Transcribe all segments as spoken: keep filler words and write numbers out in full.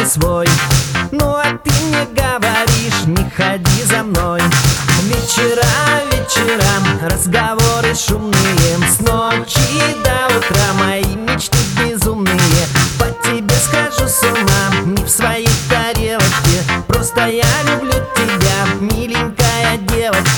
свой. Ну а ты мне говоришь, не ходи за мной. Вечера, вечерам, разговоры шумные, с ночи до утра мои мечты безумные. По тебе схожу с ума, не в своей тарелочке. Просто я люблю тебя, миленькая девочка.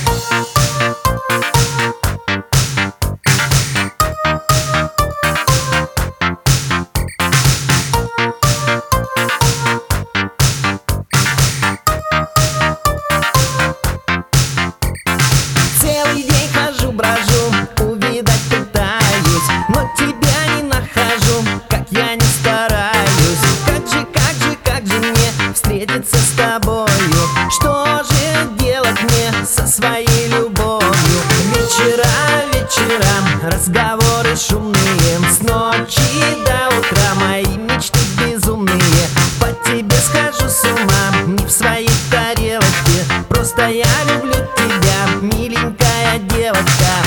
Целый день хожу, брожу, увидать пытаюсь, но тебя не нахожу, как я не стараюсь. Как же, как же, как же мне встретиться с тобою? Что же делать мне со своей любовью? Вечера, вечерам, разговоры шумные, с ночи до утра мои мечты безумные. По тебе схожу с ума, не в своей тарелочке. Просто я люблю тебя, миленькая девочка.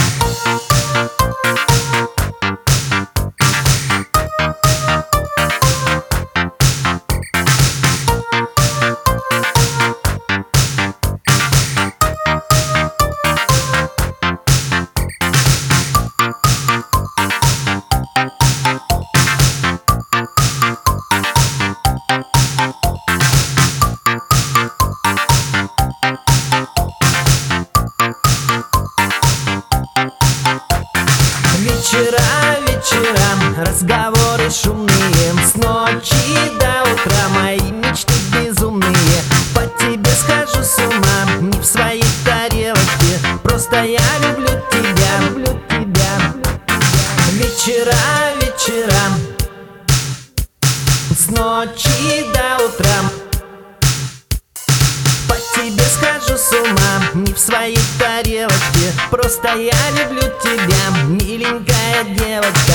Вечера, вечерам, разговоры шумные, с ночи до утра мои мечты безумные. По тебе схожу с ума, не в своей тарелочке. Просто я люблю тебя, люблю тебя. Вечера, вечерам, с ночи до утра по тебе схожу с ума, не в своей тарелочке. Просто я люблю тебя, миленькая девочка.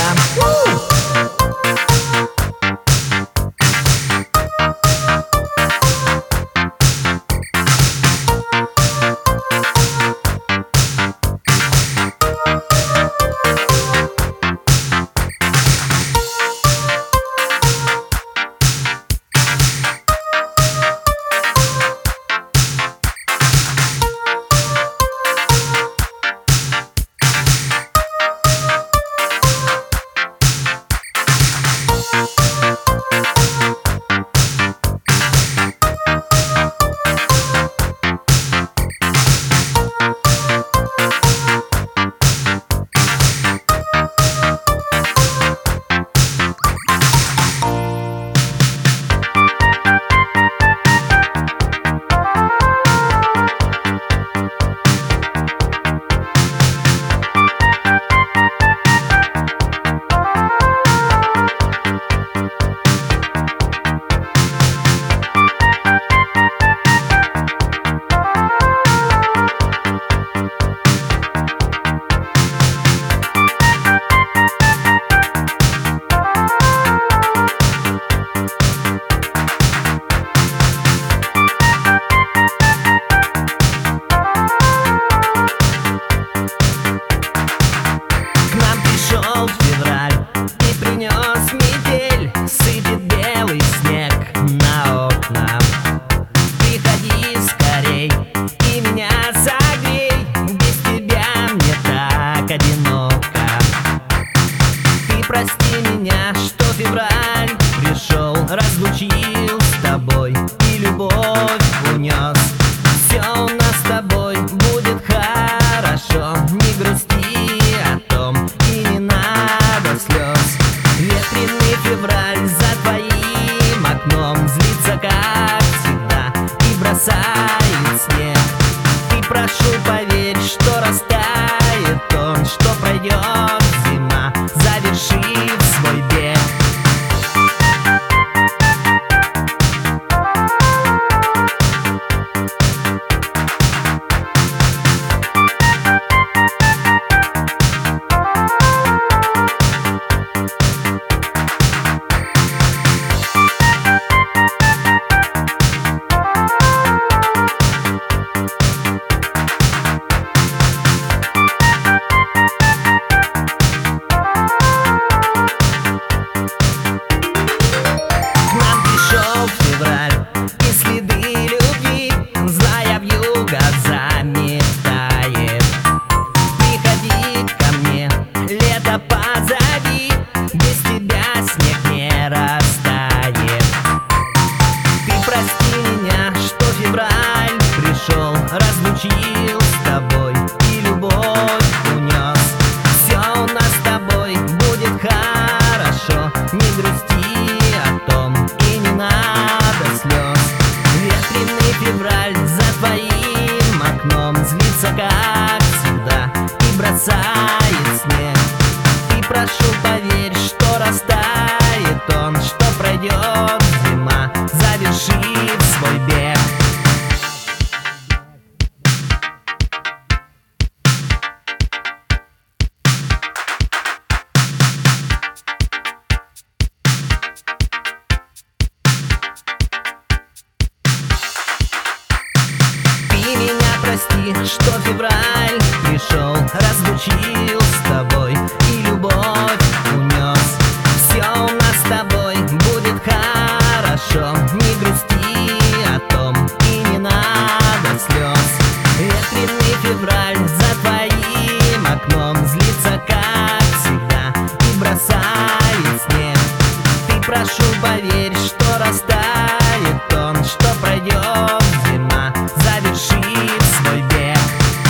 прошу, поверь, что растает он, что пройдет зима, завершит свой бег.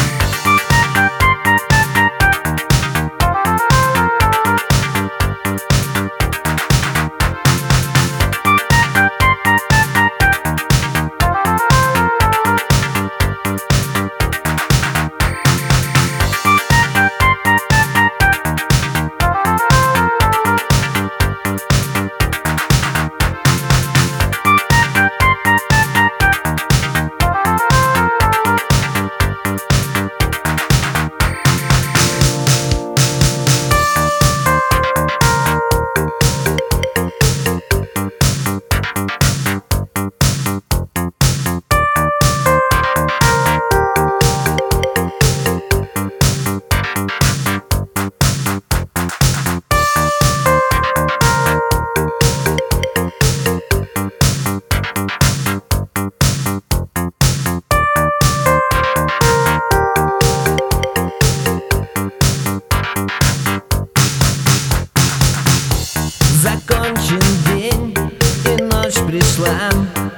Закончен день, и ночь пришла.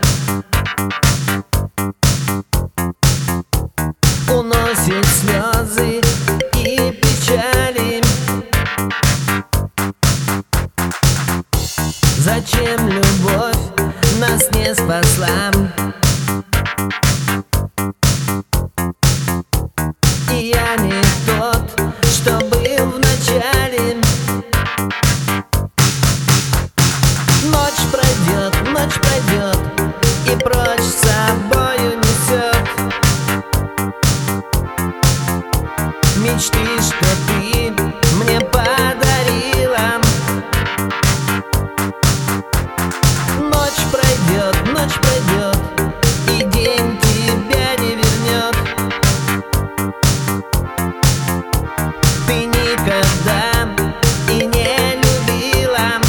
Уносит слезы и печали. Зачем любовь нас не спасла? И я не тот, что был в начале. Ночь пройдет, ночь пройдет, и прочь с собою несет мечты, что ты мне подарила. Ночь пройдет, ночь пройдет, и день тебя не вернет. Ты никогда и не любила.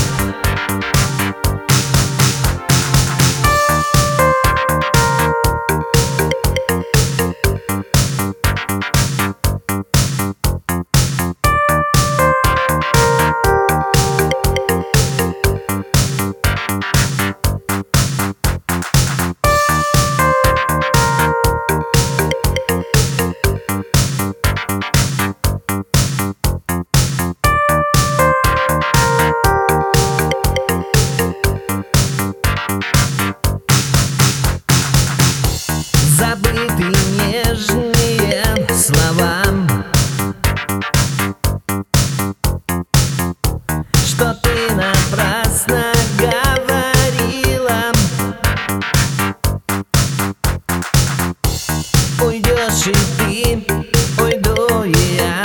Забыты нежные слова, что ты напрасно говорила. Уйдешь и ты, уйду и я.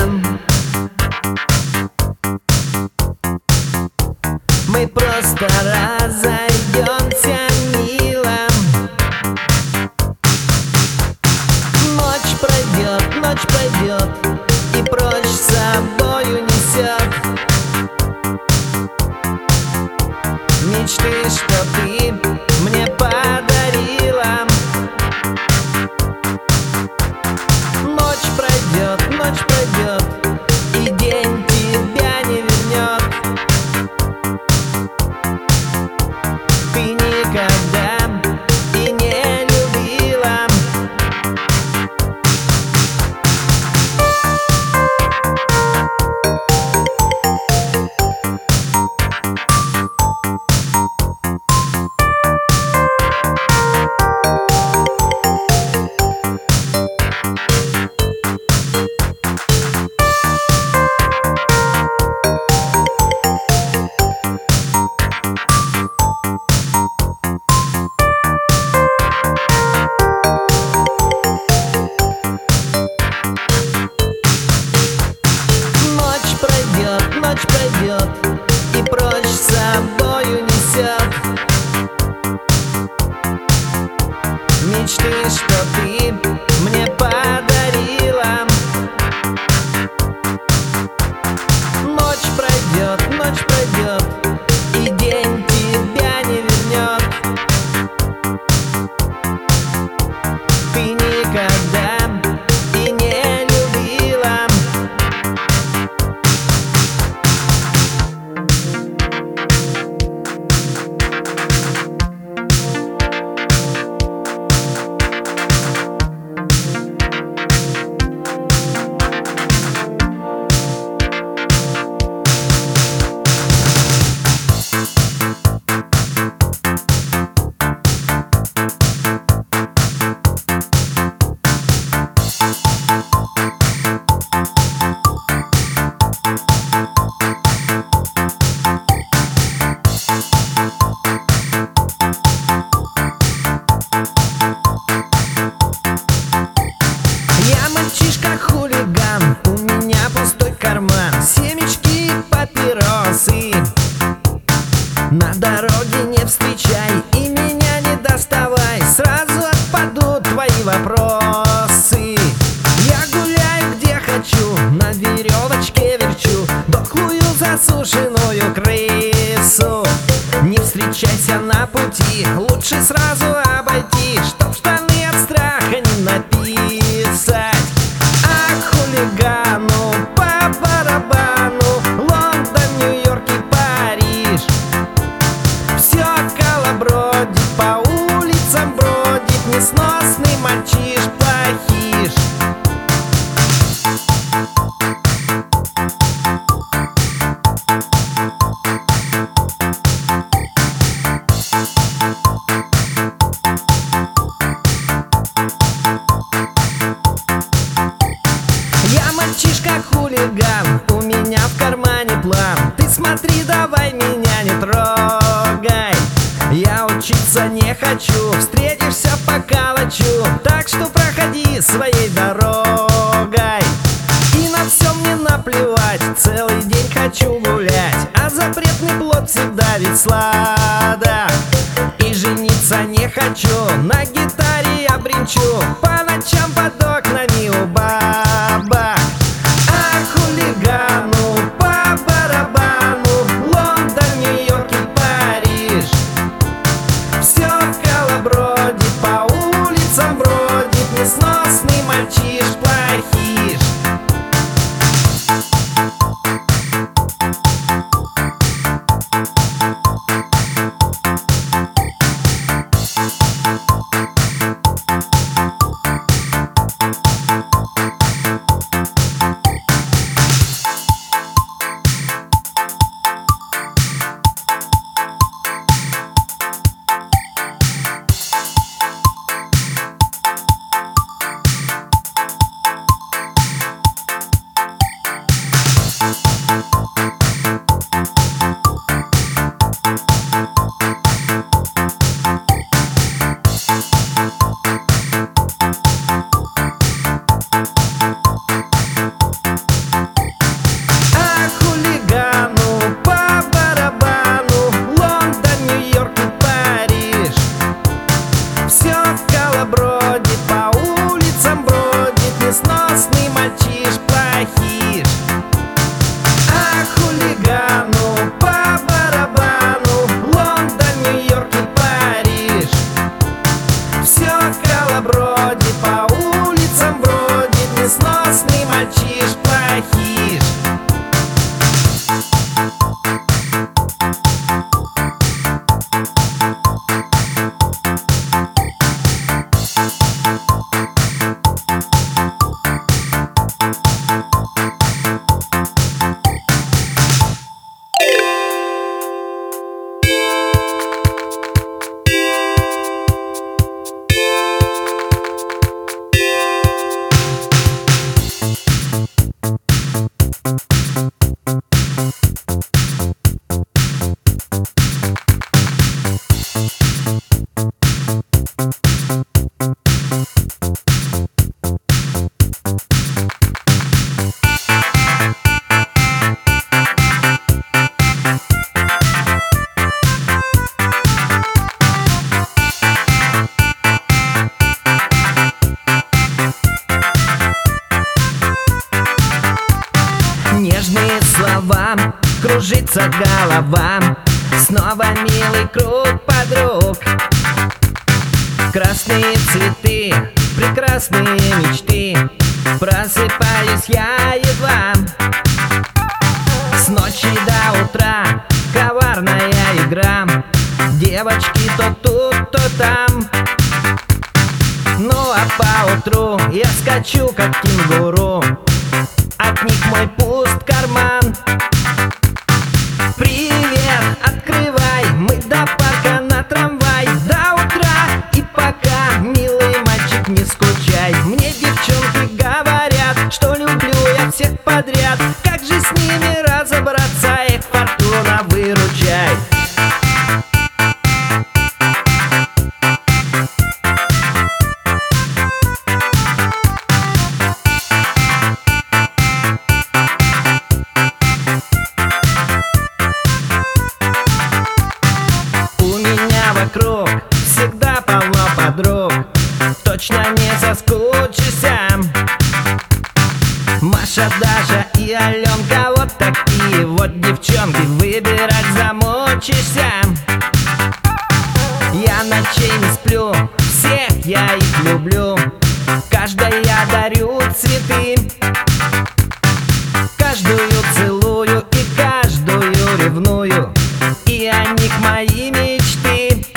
Мы просто разойдемся мило. Ночь пройдет, ночь пройдет, и прочь с собою несет мечты, что ты мне подарила. Ночь пройдет, ночь пройдет, и день тебя не вернет. Ты никогда и не любила. встречайся на пути, лучше сразу обойти, чтоб штаны от страха не написать. А хулигану по барабану Лондон, Нью-Йорк и Париж. Все колобродит, по улицам бродит несносный мальчиш-плохиш. Я мальчишка-хулиган, у меня в кармане план. Ты смотри, давай меня не трогай. Я учиться не хочу, встретишься поколочу. Так что проходи своей дорогой. И на все мне наплевать, целый день хочу гулять. А запретный плод всегда ведь сладок. И жениться не хочу, на гитаре я бренчу по ночам под окнами у бабок. А хулигану по барабану Лондон, Нью-Йорк и Париж. Все колобродит, по улицам бродит несносный мальчиш-плохиш. Бродит, по улицам бродит несносный мальчиш-плохиш. А хулигану по барабану Лондон, Нью-Йорк и Париж. Все колобродит, по улицам бродит несносный мальчиш-плохиш. Нежные слова, кружится голова, снова милый круг подруг. Красные цветы, прекрасные мечты, просыпаюсь я едва. С ночи до утра коварная игра, девочки то тут, то там. Ну а поутру я скачу как кенгуру, от них мой пуст карман. Привет, открывай, мы до парка на трамвай. До утра и пока, милый мальчик, не скучай. Мне девчонки говорят, что люблю я всех подряд. Как же с ними разобраться, эх, фортуна, выручай. Вокруг всегда полно подруг, точно не соскучишься. Маша, Даша и Аленка, вот такие вот девчонки, выбирать замучишься. ночей не сплю, всех я их люблю. Каждой я дарю цветы, каждую целую и каждую ревную, и о них мои мечты.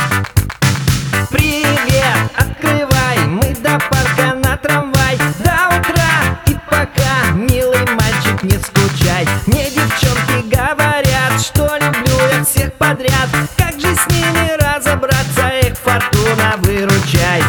Привет, открывай, мы до парка на трамвай, до утра и пока, милый мальчик, не скучай. Мне девчонки говорят, что люблю я всех подряд. Как же с ними разобраться, эх, фортуна, выручай.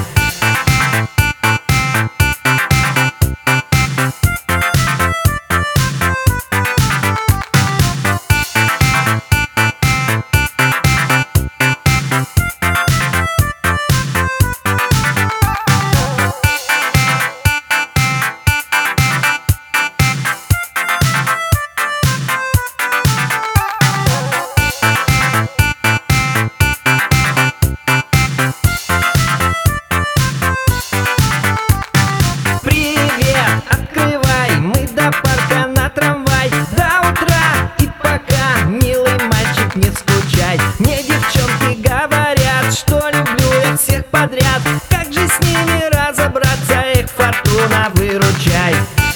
Мне девчонки говорят, что люблю я всех подряд. Как же с ними разобраться, эх, фортуна, выручай.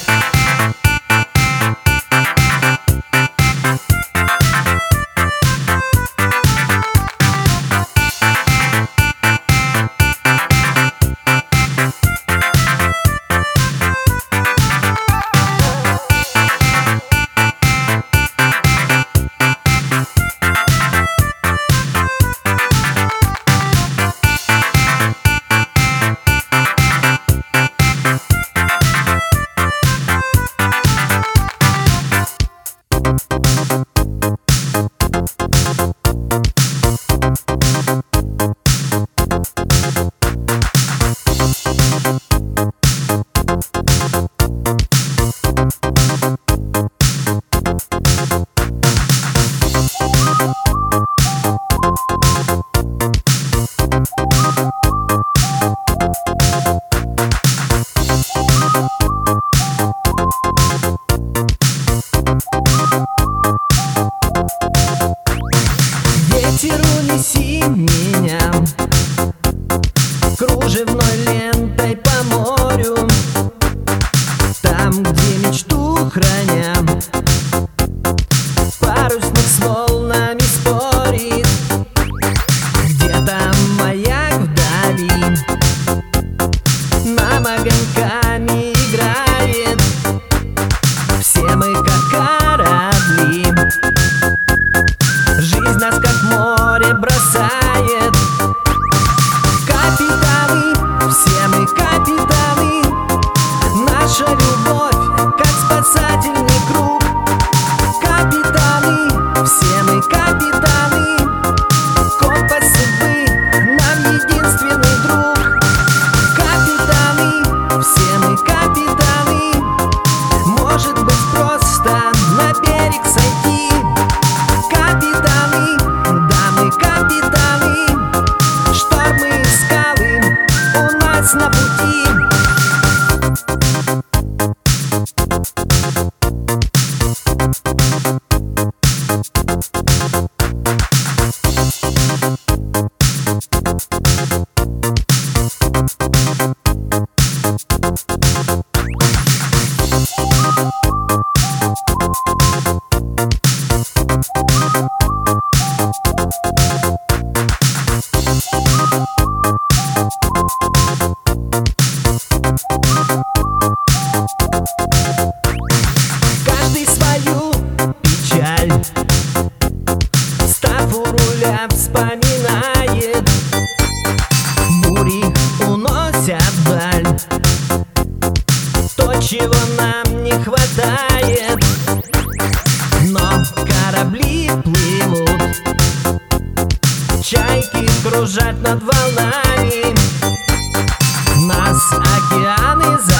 Ветер, унеси меня кружевной лентой по морю, там, где мечту храня, парусник с волнами спорит. Где-то маяк вдали нам огоньками играет. Все мы как корабли, жизнь нас как море бросает. Капитаны, все мы капитаны, наша любовь как спасательный круг. Капитаны, все мы капитаны, компас судьбы нам единственный друг. Капитаны, все мы капитаны, может быть просто на берег сойти. Капитаны, да мы капитаны, штормы и скалы у нас на пути. Каждый свою печаль, став у руля, вспоминает. Бури уносят вдаль то, чего нам не хватает. Но корабли плывут, чайки кружат над волнами, нас океаны за